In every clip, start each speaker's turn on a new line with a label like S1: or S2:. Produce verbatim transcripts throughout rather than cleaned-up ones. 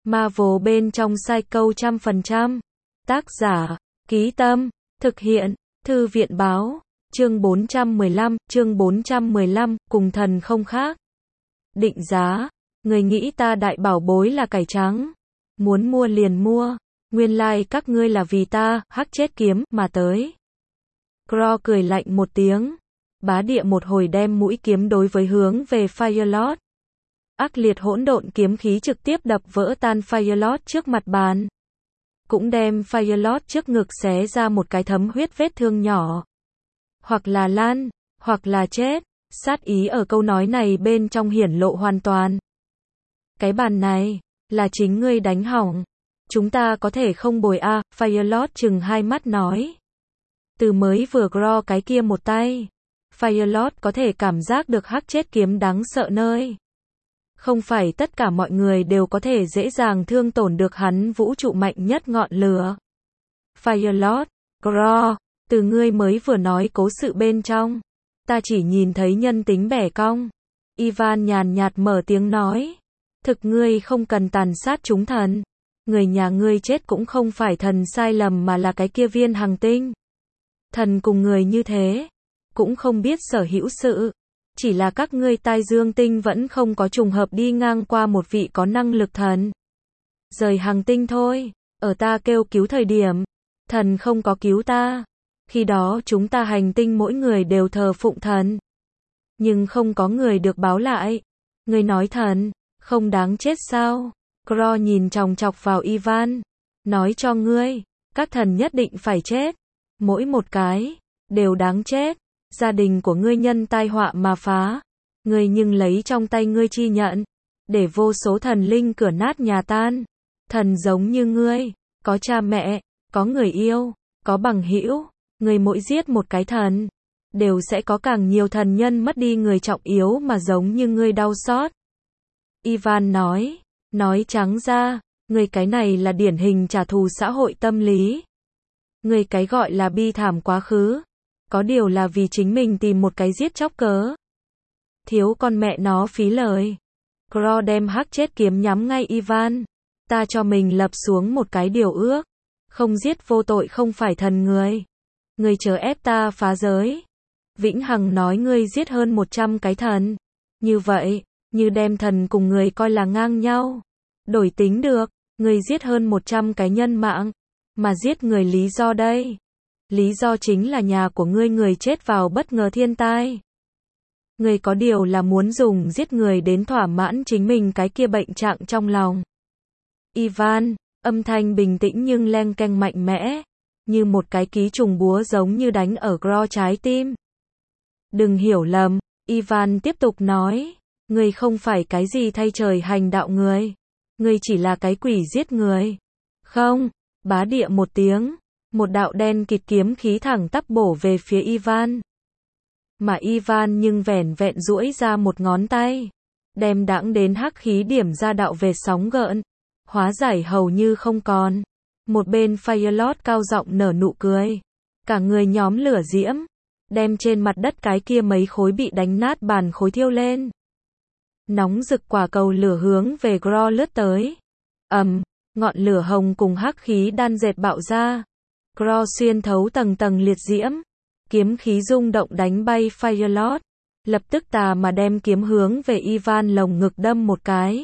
S1: Marvel bên trong Psycho trăm phần trăm. Tác giả, Ký Tâm, thực hiện, Thư viện báo, chương bốn trăm mười lăm, chương bốn trăm mười lăm, cùng thần không khác. Định giá, người nghĩ ta đại bảo bối là cải trắng, muốn mua liền mua, nguyên lai like các ngươi là vì ta, hắc chết kiếm, mà tới. Crow cười lạnh một tiếng, bá địa một hồi đem mũi kiếm đối với hướng về Firelord. Ác liệt hỗn độn kiếm khí trực tiếp đập vỡ tan Firelord trước mặt bàn. Cũng đem Firelord trước ngực xé ra một cái thấm huyết vết thương nhỏ. Hoặc là lan, hoặc là chết, sát ý ở câu nói này bên trong hiển lộ hoàn toàn. Cái bàn này, là chính ngươi đánh hỏng. Chúng ta có thể không bồi a, à, Firelord chừng hai mắt nói. Từ mới vừa grow cái kia một tay, Firelord có thể cảm giác được hắc chết kiếm đáng sợ nơi. Không phải tất cả mọi người đều có thể dễ dàng thương tổn được hắn vũ trụ mạnh nhất ngọn lửa. Firelord, grow, từ ngươi mới vừa nói cố sự bên trong, ta chỉ nhìn thấy nhân tính bẻ cong. Ivan nhàn nhạt mở tiếng nói, thực ngươi không cần tàn sát chúng thần. Người nhà ngươi chết cũng không phải thần sai lầm mà là cái kia viên hành tinh. Thần cùng người như thế, cũng không biết sở hữu sự. Chỉ là các ngươi tai dương tinh vẫn không có trùng hợp đi ngang qua một vị có năng lực thần. Rời hành tinh thôi, ở ta kêu cứu thời điểm, thần không có cứu ta. Khi đó chúng ta hành tinh mỗi người đều thờ phụng thần. Nhưng không có người được báo lại. Ngươi nói thần, không đáng chết sao? Crow nhìn chòng chọc vào Ivan, nói cho ngươi, các thần nhất định phải chết. Mỗi một cái, đều đáng chết. Gia đình của ngươi nhân tai họa mà phá. Ngươi nhưng lấy trong tay ngươi chi nhận, để vô số thần linh cửa nát nhà tan. Thần giống như ngươi, có cha mẹ, có người yêu, có bằng hữu. Ngươi mỗi giết một cái thần, đều sẽ có càng nhiều thần nhân mất đi người trọng yếu mà giống như ngươi đau xót. Ivan nói, nói trắng ra, ngươi cái này là điển hình trả thù xã hội tâm lý. Ngươi cái gọi là bi thảm quá khứ, có điều là vì chính mình tìm một cái giết chóc cớ. Thiếu con mẹ nó phí lời. Crow đem hắc chết kiếm nhắm ngay Ivan. Ta cho mình lập xuống một cái điều ước. Không giết vô tội không phải thần người. Ngươi chờ ép ta phá giới. Vĩnh Hằng nói ngươi giết hơn một trăm cái thần. Như vậy, như đem thần cùng người coi là ngang nhau. Đổi tính được, ngươi giết hơn một trăm cái nhân mạng. Mà giết người lý do đây? Lý do chính là nhà của ngươi người chết vào bất ngờ thiên tai. Ngươi có điều là muốn dùng giết người đến thỏa mãn chính mình cái kia bệnh trạng trong lòng. Ivan, âm thanh bình tĩnh nhưng leng keng mạnh mẽ, như một cái ký trùng búa giống như đánh ở Crow trái tim. Đừng hiểu lầm, Ivan tiếp tục nói, ngươi không phải cái gì thay trời hành đạo người. Ngươi chỉ là cái quỷ giết người. Không, bá địa một tiếng. Một đạo đen kịt kiếm khí thẳng tắp bổ về phía Ivan. Mà Ivan nhưng vẻn vẹn duỗi ra một ngón tay, đem đãng đến hắc khí điểm ra đạo về sóng gợn, hóa giải hầu như không còn. Một bên Firelord cao giọng nở nụ cười, cả người nhóm lửa diễm, đem trên mặt đất cái kia mấy khối bị đánh nát bàn khối thiêu lên. Nóng rực quả cầu lửa hướng về Grow lướt tới. Ầm, um, ngọn lửa hồng cùng hắc khí đan dệt bạo ra. Crow xuyên thấu tầng tầng liệt diễm, kiếm khí rung động đánh bay Firelord, lập tức tà mà đem kiếm hướng về Ivan lồng ngực đâm một cái.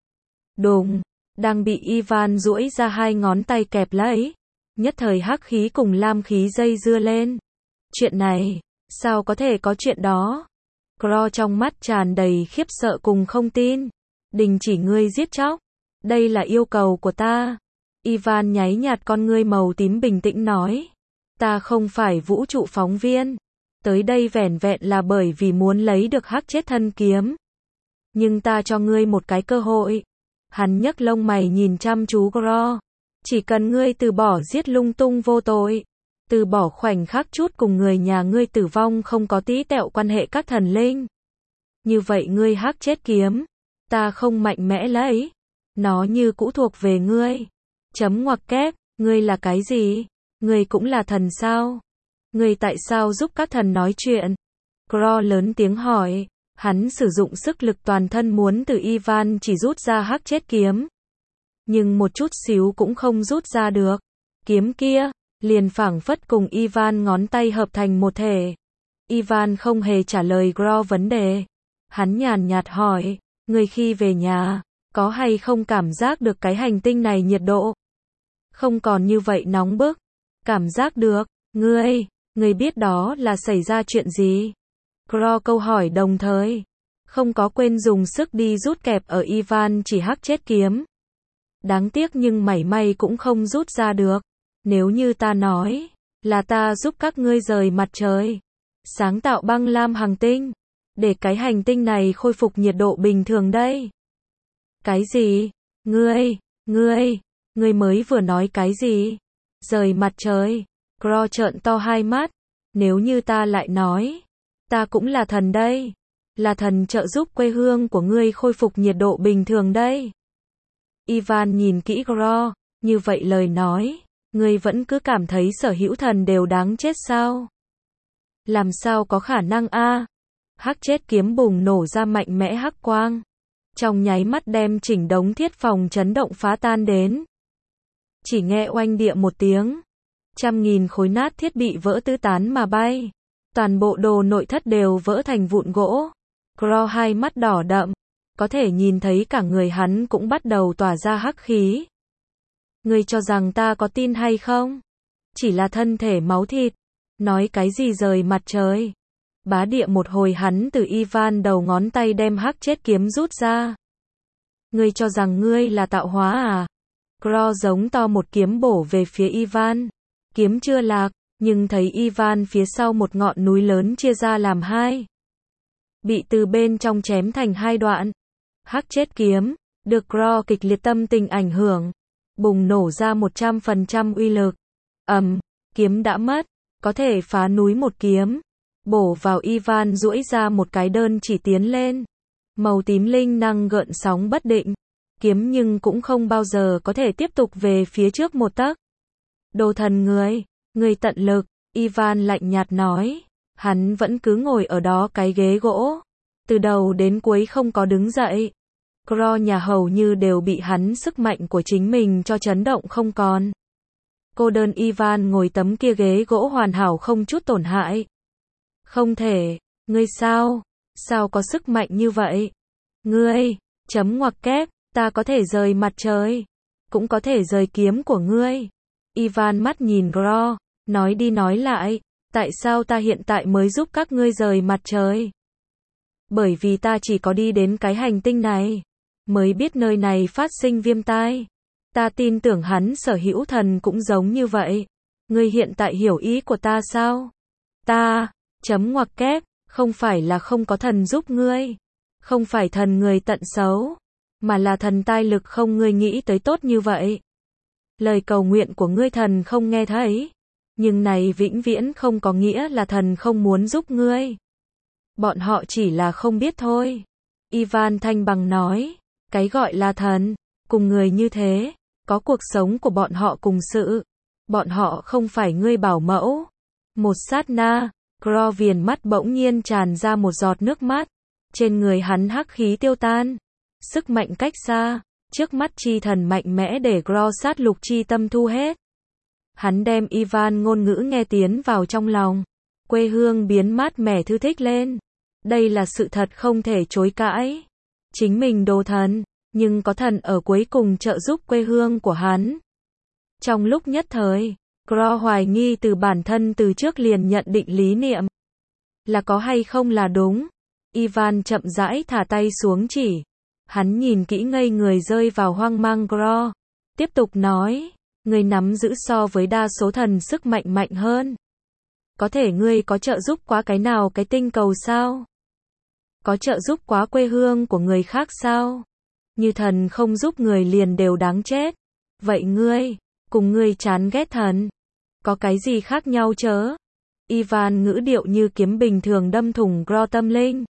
S1: Đùng, đang bị Ivan duỗi ra hai ngón tay kẹp lấy, nhất thời hắc khí cùng lam khí dây dưa lên. Chuyện này, sao có thể có chuyện đó? Crow trong mắt tràn đầy khiếp sợ cùng không tin. Đình chỉ ngươi giết chóc, đây là yêu cầu của ta. Ivan nháy nhạt con ngươi màu tím bình tĩnh nói, ta không phải vũ trụ phóng viên, tới đây vẻn vẹn là bởi vì muốn lấy được hắc chết thân kiếm. Nhưng ta cho ngươi một cái cơ hội. Hắn nhấc lông mày nhìn chăm chú Crow, chỉ cần ngươi từ bỏ giết lung tung vô tội, từ bỏ khoảnh khắc chút cùng người nhà ngươi tử vong không có tí tẹo quan hệ các thần linh. Như vậy ngươi hắc chết kiếm, ta không mạnh mẽ lấy, nó như cũ thuộc về ngươi. Chấm ngoặc kép, ngươi là cái gì? Ngươi cũng là thần sao? Ngươi tại sao giúp các thần nói chuyện? Crow lớn tiếng hỏi, hắn sử dụng sức lực toàn thân muốn từ Ivan chỉ rút ra hắc chết kiếm. nhưng một chút xíu cũng không rút ra được. Kiếm kia, liền phảng phất cùng Ivan ngón tay hợp thành một thể. Ivan không hề trả lời Gro vấn đề. Hắn nhàn nhạt hỏi, người khi về nhà, có hay không cảm giác được cái hành tinh này nhiệt độ? Không còn như vậy nóng bức. Cảm giác được, ngươi, ngươi biết đó là xảy ra chuyện gì? Gro câu hỏi đồng thời, không có quên dùng sức đi rút kẹp ở Ivan chỉ hắc chết kiếm. Đáng tiếc nhưng mảy may cũng không rút ra được. Nếu như ta nói, là ta giúp các ngươi rời mặt trời, sáng tạo băng lam hành tinh, để cái hành tinh này khôi phục nhiệt độ bình thường đây. Cái gì? Ngươi, ngươi, ngươi mới vừa nói cái gì? Rời mặt trời. Gro trợn to hai mắt. Nếu như ta lại nói, ta cũng là thần đây. Là thần trợ giúp quê hương của ngươi khôi phục nhiệt độ bình thường đây. Ivan nhìn kỹ Gro, như vậy lời nói, ngươi vẫn cứ cảm thấy sở hữu thần đều đáng chết sao? Làm sao có khả năng a? Hắc chết kiếm bùng nổ ra mạnh mẽ hắc quang. Trong nháy mắt đem chỉnh đống thiết phòng chấn động phá tan đến. Chỉ nghe oanh địa một tiếng. Trăm nghìn khối nát thiết bị vỡ tứ tán mà bay. Toàn bộ đồ nội thất đều vỡ thành vụn gỗ. Gro hai mắt đỏ đậm. Có thể nhìn thấy cả người hắn cũng bắt đầu tỏa ra hắc khí. Ngươi cho rằng ta có tin hay không? Chỉ là thân thể máu thịt. Nói cái gì rời mặt trời? Bá địa một hồi hắn từ Ivan đầu ngón tay đem hắc chết kiếm rút ra. Ngươi cho rằng ngươi là tạo hóa à? Gro giống to một kiếm bổ về phía Ivan. Kiếm chưa lạc, nhưng thấy Ivan phía sau một ngọn núi lớn chia ra làm hai. Bị từ bên trong chém thành hai đoạn. Hắc chết kiếm, được Gro kịch liệt tâm tình ảnh hưởng. Bùng nổ ra một trăm phần trăm uy lực. Ầm, kiếm đã mất, có thể phá núi một kiếm. Bổ vào Ivan duỗi ra một cái đơn chỉ tiến lên. Màu tím linh năng gợn sóng bất định. Kiếm nhưng cũng không bao giờ có thể tiếp tục về phía trước một tấc. Đồ thần người, người tận lực, Ivan lạnh nhạt nói. Hắn vẫn cứ ngồi ở đó cái ghế gỗ. Từ đầu đến cuối không có đứng dậy. Gro nhà hầu như đều bị hắn sức mạnh của chính mình cho chấn động không còn. Cô đơn Ivan ngồi tấm kia ghế gỗ hoàn hảo không chút tổn hại. Không thể, ngươi sao? Sao có sức mạnh như vậy? Ngươi, chấm ngoặc kép, ta có thể rời mặt trời, cũng có thể rời kiếm của ngươi. Ivan mắt nhìn Gro, nói đi nói lại, tại sao ta hiện tại mới giúp các ngươi rời mặt trời? Bởi vì ta chỉ có đi đến cái hành tinh này, mới biết nơi này phát sinh viêm tai. Ta tin tưởng hắn sở hữu thần cũng giống như vậy. Ngươi hiện tại hiểu ý của ta sao? Ta, chấm ngoặc kép, không phải là không có thần giúp ngươi. Không phải thần người tận xấu, mà là thần tai lực không ngươi nghĩ tới tốt như vậy. Lời cầu nguyện của ngươi thần không nghe thấy. Nhưng này vĩnh viễn không có nghĩa là thần không muốn giúp ngươi. Bọn họ chỉ là không biết thôi. Ivan thanh bằng nói, cái gọi là thần, cùng người như thế, có cuộc sống của bọn họ cùng sự. Bọn họ không phải ngươi bảo mẫu. Một sát na, Gro viền mắt bỗng nhiên tràn ra một giọt nước mắt. Trên người hắn hắc khí tiêu tan. Sức mạnh cách xa, trước mắt chi thần mạnh mẽ để Gro sát lục chi tâm thu hết. Hắn đem Ivan ngôn ngữ nghe tiến vào trong lòng. Quê hương biến mát mẻ thư thích lên. Đây là sự thật không thể chối cãi. Chính mình đồ thần, nhưng có thần ở cuối cùng trợ giúp quê hương của hắn. Trong lúc nhất thời, Gro hoài nghi từ bản thân từ trước liền nhận định lý niệm. Là có hay không là đúng. Ivan chậm rãi thả tay xuống chỉ. Hắn nhìn kỹ ngây người rơi vào hoang mang Gro. Tiếp tục nói, ngươi nắm giữ so với đa số thần sức mạnh mạnh hơn. Có thể ngươi có trợ giúp quá cái nào cái tinh cầu sao? Có trợ giúp quá quê hương của người khác sao? Như thần không giúp người liền đều đáng chết. Vậy ngươi, cùng ngươi chán ghét thần, có cái gì khác nhau chớ? Ivan ngữ điệu như kiếm bình thường đâm thủng Gro tâm linh.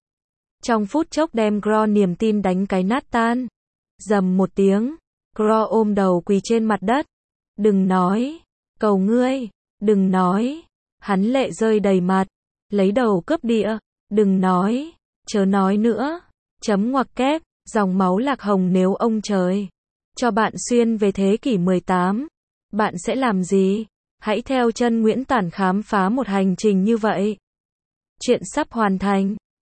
S1: Trong phút chốc đem Gro niềm tin đánh cái nát tan. Dầm một tiếng, Gro ôm đầu quỳ trên mặt đất. Đừng nói, cầu ngươi, đừng nói. Hắn lệ rơi đầy mặt, lấy đầu cướp địa. Đừng nói, chớ nói nữa. Chấm ngoặc kép, dòng máu lạc hồng nếu ông trời cho bạn xuyên về thế kỷ mười tám. Bạn sẽ làm gì? Hãy theo chân Nguyễn Tản khám phá một hành trình như vậy. Chuyện sắp hoàn thành.